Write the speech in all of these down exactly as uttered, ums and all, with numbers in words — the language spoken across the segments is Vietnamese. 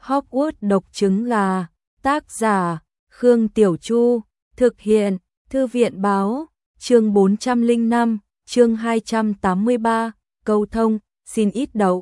Hogwarts độc trứng gà, tác giả, Khương Tiểu Chu, thực hiện, Thư viện báo, chương bốn trăm lẻ năm, chương hai trăm tám mươi ba, câu thông, xin ít đậu.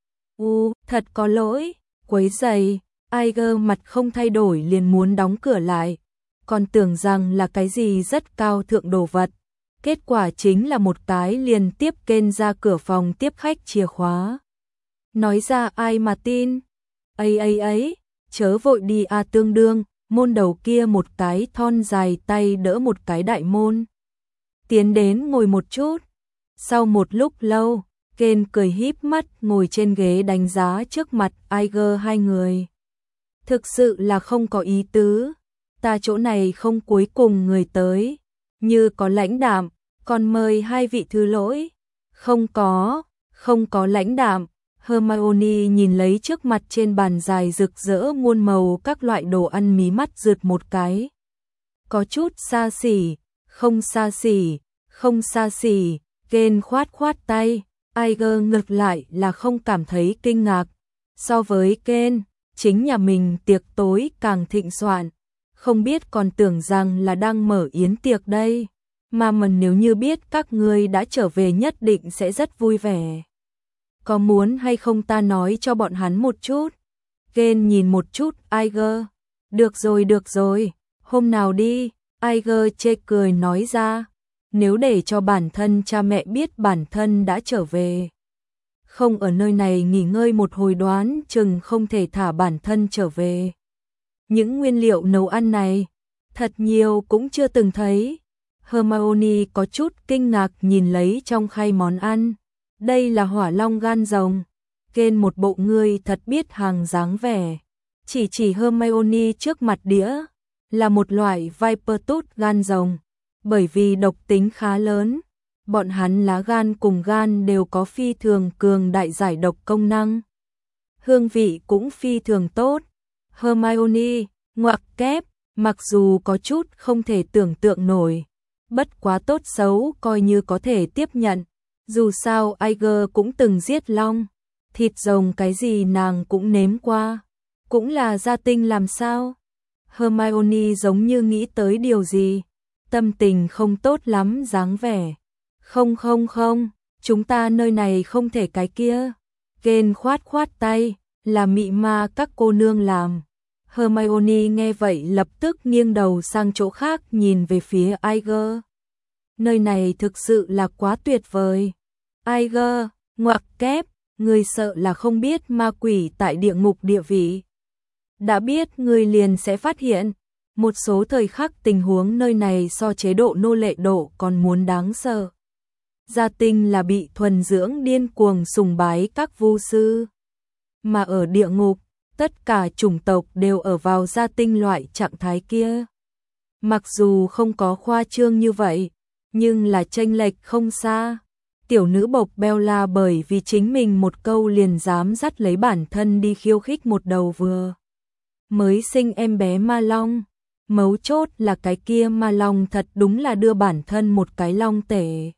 U, thật có lỗi, quấy rầy, Iger mặt không thay đổi liền muốn đóng cửa lại, còn tưởng rằng là cái gì rất cao thượng đồ vật. Kết quả chính là một cái liền tiếp kênh ra cửa phòng tiếp khách chìa khóa. Nói ra ai mà tin? Ấy ấy ấy, chớ vội đi à, tương đương, môn đầu kia một cái thon dài tay đỡ một cái đại môn. Tiến đến ngồi một chút. Sau một lúc lâu, Ken cười híp mắt ngồi trên ghế đánh giá trước mặt Iger hai người. Thực sự là không có ý tứ, ta chỗ này không cuối cùng người tới, như có lãnh đạm, còn mời hai vị thứ lỗi. Không có, không có lãnh đạm. Hermione nhìn lấy trước mặt trên bàn dài rực rỡ muôn màu các loại đồ ăn mí mắt rượt một cái. Có chút xa xỉ, không xa xỉ, không xa xỉ, Ken khoát khoát tay, Iger ngược lại là không cảm thấy kinh ngạc. So với Ken, chính nhà mình tiệc tối càng thịnh soạn, không biết còn tưởng rằng là đang mở yến tiệc đây. Mà mình nếu như biết các ngươi đã trở về nhất định sẽ rất vui vẻ. Có muốn hay không ta nói cho bọn hắn một chút? Ken nhìn một chút Iger. Được rồi được rồi, hôm nào đi, Iger chê cười nói ra. Nếu để cho bản thân cha mẹ biết bản thân đã trở về, không ở nơi này nghỉ ngơi một hồi đoán chừng không thể thả bản thân trở về. Những nguyên liệu nấu ăn này, thật nhiều cũng chưa từng thấy. Hermione có chút kinh ngạc nhìn lấy trong khay món ăn. Đây là hỏa long gan rồng. Ken một bộ ngươi thật biết hàng dáng vẻ. Chỉ chỉ Hermione trước mặt đĩa, là một loại Viper tooth gan rồng. Bởi vì độc tính khá lớn, bọn hắn lá gan cùng gan đều có phi thường cường đại giải độc công năng. Hương vị cũng phi thường tốt. Hermione, ngoặc kép, mặc dù có chút không thể tưởng tượng nổi, bất quá tốt xấu coi như có thể tiếp nhận. Dù sao Iger cũng từng giết long, thịt rồng cái gì nàng cũng nếm qua, cũng là gia tinh làm sao. Hermione giống như nghĩ tới điều gì, tâm tình không tốt lắm dáng vẻ. Không không không, chúng ta nơi này không thể cái kia. Ken khoát khoát tay, là mị ma các cô nương làm. Hermione nghe vậy lập tức nghiêng đầu sang chỗ khác nhìn về phía Iger. Nơi này thực sự là quá tuyệt vời. Iger, ngoặc kép, người sợ là không biết ma quỷ tại địa ngục địa vị. Đã biết người liền sẽ phát hiện, một số thời khắc tình huống nơi này so chế độ nô lệ độ còn muốn đáng sợ. Gia tinh là bị thuần dưỡng điên cuồng sùng bái các vu sư. Mà ở địa ngục, tất cả chủng tộc đều ở vào gia tinh loại trạng thái kia. Mặc dù không có khoa trương như vậy, nhưng là chênh lệch không xa. Tiểu nữ bộc Bella bởi vì chính mình một câu liền dám dắt lấy bản thân đi khiêu khích một đầu vừa mới sinh em bé ma long. Mấu chốt là cái kia ma long thật đúng là đưa bản thân một cái long tể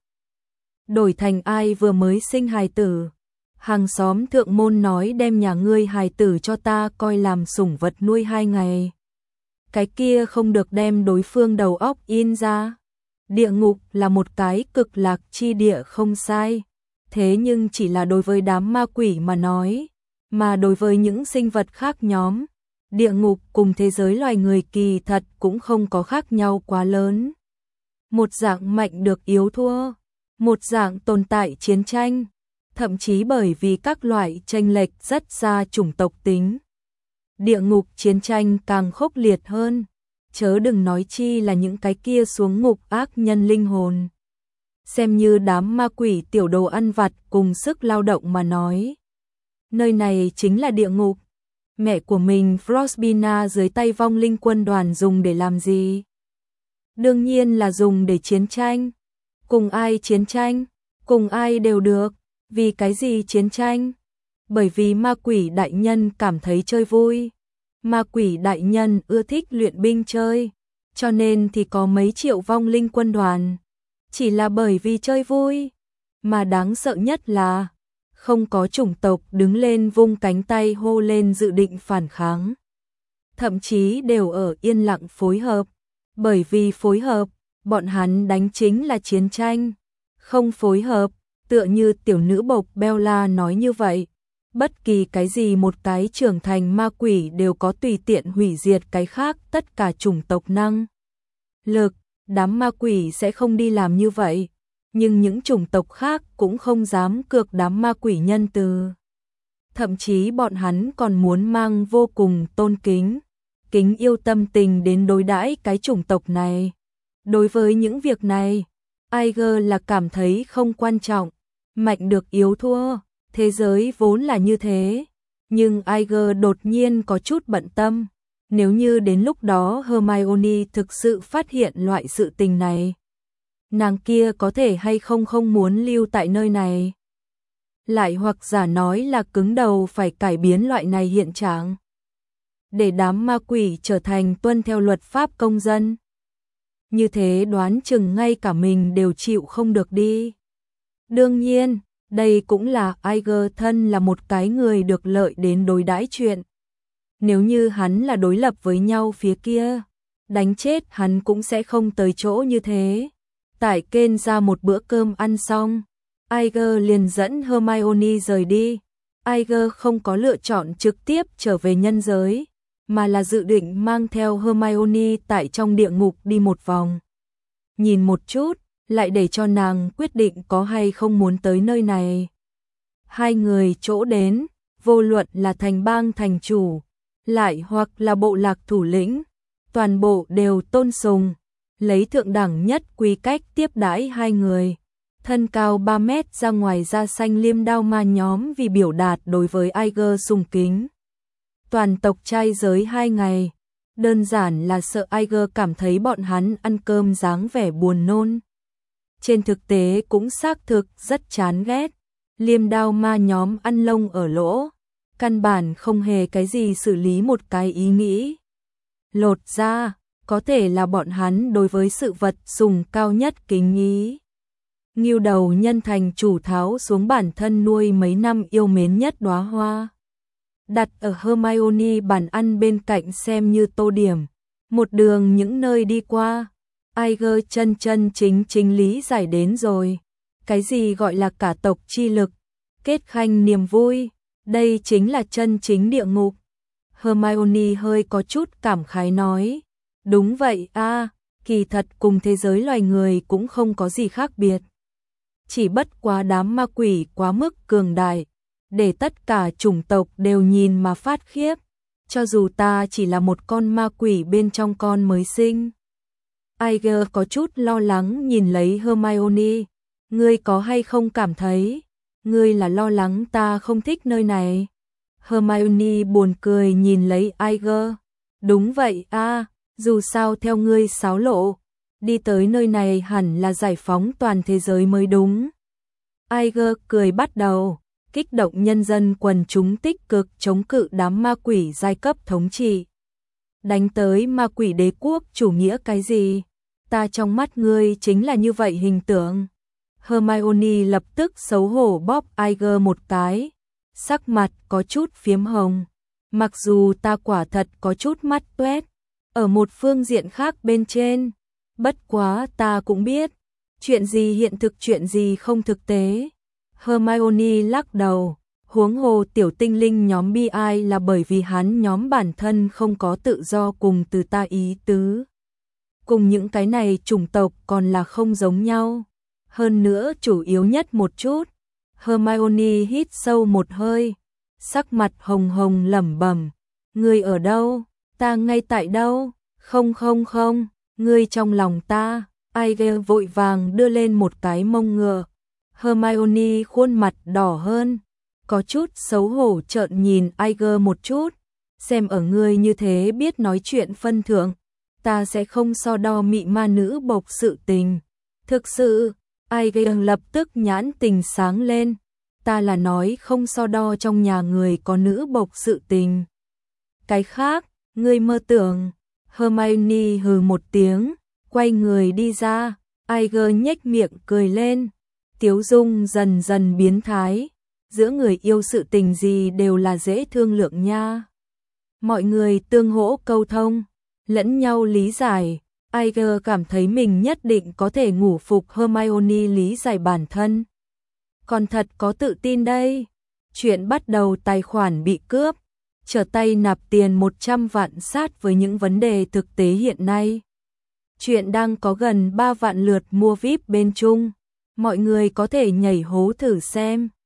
đổi thành ai vừa mới sinh hài tử. Hàng xóm thượng môn nói đem nhà ngươi hài tử cho ta coi làm sủng vật nuôi hai ngày. Cái kia không được đem đối phương đầu óc in ra. Địa ngục là một cái cực lạc chi địa không sai, thế nhưng chỉ là đối với đám ma quỷ mà nói, mà đối với những sinh vật khác nhóm, địa ngục cùng thế giới loài người kỳ thật cũng không có khác nhau quá lớn. Một dạng mạnh được yếu thua, một dạng tồn tại chiến tranh, thậm chí bởi vì các loại chênh lệch rất xa chủng tộc tính. Địa ngục chiến tranh càng khốc liệt hơn. Chớ đừng nói chi là những cái kia xuống ngục ác nhân linh hồn. Xem như đám ma quỷ tiểu đồ ăn vặt cùng sức lao động mà nói. Nơi này chính là địa ngục. Mẹ của mình Frostbina dưới tay vong linh quân đoàn dùng để làm gì? Đương nhiên là dùng để chiến tranh. Cùng ai chiến tranh? Cùng ai đều được. Vì cái gì chiến tranh? Bởi vì ma quỷ đại nhân cảm thấy chơi vui. Ma quỷ đại nhân ưa thích luyện binh chơi, cho nên thì có mấy triệu vong linh quân đoàn. Chỉ là bởi vì chơi vui, mà đáng sợ nhất là không có chủng tộc đứng lên vung cánh tay hô lên dự định phản kháng. Thậm chí đều ở yên lặng phối hợp, bởi vì phối hợp, bọn hắn đánh chính là chiến tranh, không phối hợp, tựa như tiểu nữ bộc Bella nói như vậy. Bất kỳ cái gì một cái trưởng thành ma quỷ đều có tùy tiện hủy diệt cái khác tất cả chủng tộc năng lực, đám ma quỷ sẽ không đi làm như vậy, nhưng những chủng tộc khác cũng không dám cược đám ma quỷ nhân từ. Thậm chí bọn hắn còn muốn mang vô cùng tôn kính, kính yêu tâm tình đến đối đãi cái chủng tộc này. Đối với những việc này, Aiger là cảm thấy không quan trọng, mạnh được yếu thua. Thế giới vốn là như thế, nhưng Aiger đột nhiên có chút bận tâm, nếu như đến lúc đó Hermione thực sự phát hiện loại sự tình này, nàng kia có thể hay không không muốn lưu tại nơi này. Lại hoặc giả nói là cứng đầu phải cải biến loại này hiện trạng, để đám ma quỷ trở thành tuân theo luật pháp công dân. Như thế đoán chừng ngay cả mình đều chịu không được đi. Đương nhiên, đây cũng là Aiger thân là một cái người được lợi đến đối đãi chuyện. Nếu như hắn là đối lập với nhau phía kia, đánh chết hắn cũng sẽ không tới chỗ như thế. Tại kênh ra một bữa cơm ăn xong, Aiger liền dẫn Hermione rời đi. Aiger không có lựa chọn trực tiếp trở về nhân giới, mà là dự định mang theo Hermione tại trong địa ngục đi một vòng. Nhìn một chút, lại để cho nàng quyết định có hay không muốn tới nơi này. Hai người chỗ đến, vô luận là thành bang thành chủ, lại hoặc là bộ lạc thủ lĩnh, toàn bộ đều tôn sùng, lấy thượng đẳng nhất quy cách tiếp đãi hai người. Thân cao ba mét ra ngoài da xanh liêm đao ma nhóm vì biểu đạt đối với Aiger sùng kính. Toàn tộc trai giới hai ngày, đơn giản là sợ Aiger cảm thấy bọn hắn ăn cơm dáng vẻ buồn nôn. Trên thực tế cũng xác thực rất chán ghét, liêm đao ma nhóm ăn lông ở lỗ, căn bản không hề cái gì xử lý một cái ý nghĩ. Lột ra, có thể là bọn hắn đối với sự vật sùng cao nhất kính ý. Ngưu đầu nhân thành chủ tháo xuống bản thân nuôi mấy năm yêu mến nhất đóa hoa, đặt ở Hermione bàn ăn bên cạnh xem như tô điểm. Một đường những nơi đi qua, Aiger chân chân chính chính lý giải đến rồi. Cái gì gọi là cả tộc chi lực, kết khanh niềm vui, đây chính là chân chính địa ngục. Hermione hơi có chút cảm khái nói, đúng vậy a, kỳ thật cùng thế giới loài người cũng không có gì khác biệt. Chỉ bất quá đám ma quỷ quá mức cường đại, để tất cả chủng tộc đều nhìn mà phát khiếp, cho dù ta chỉ là một con ma quỷ bên trong con mới sinh. Aiger có chút lo lắng nhìn lấy Hermione, ngươi có hay không cảm thấy, ngươi là lo lắng ta không thích nơi này? Hermione buồn cười nhìn lấy Aiger, đúng vậy a, dù sao theo ngươi xáo lộ, đi tới nơi này hẳn là giải phóng toàn thế giới mới đúng. Aiger cười bắt đầu, kích động nhân dân quần chúng tích cực chống cự đám ma quỷ giai cấp thống trị. Đánh tới ma quỷ đế quốc chủ nghĩa cái gì? Ta trong mắt ngươi chính là như vậy hình tượng. Hermione lập tức xấu hổ bóp Aiger một cái, sắc mặt có chút phiếm hồng. Mặc dù ta quả thật có chút mắt toét, ở một phương diện khác bên trên, bất quá ta cũng biết, chuyện gì hiện thực chuyện gì không thực tế. Hermione lắc đầu, huống hồ tiểu tinh linh nhóm bi ai là bởi vì hắn nhóm bản thân không có tự do cùng từ ta ý tứ. Cùng những cái này chủng tộc còn là không giống nhau. Hơn nữa chủ yếu nhất một chút, Hermione hít sâu một hơi, sắc mặt hồng hồng lẩm bẩm, ngươi ở đâu? Ta ngay tại đâu? Không không không, ngươi trong lòng ta. Aiger vội vàng đưa lên một cái mông ngựa. Hermione khuôn mặt đỏ hơn, có chút xấu hổ trợn nhìn Aiger một chút, xem ở ngươi như thế biết nói chuyện phân thượng, ta sẽ không so đo mị ma nữ bộc sự tình. Thực sự, Aiger lập tức nhãn tình sáng lên, ta là nói không so đo trong nhà người có nữ bộc sự tình. Cái khác, ngươi mơ tưởng. Hermione hừ một tiếng, quay người đi ra. Aiger nhếch miệng cười lên, tiếu dung dần dần biến thái, giữa người yêu sự tình gì đều là dễ thương lượng nha. Mọi người tương hỗ câu thông, lẫn nhau lý giải, Iger cảm thấy mình nhất định có thể ngủ phục Hermione lý giải bản thân. Còn thật có tự tin đây. Chuyện bắt đầu tài khoản bị cướp, trở tay nạp tiền một trăm vạn sát với những vấn đề thực tế hiện nay. Chuyện đang có gần ba vạn lượt mua vi ai pi bên Trung, mọi người có thể nhảy hố thử xem.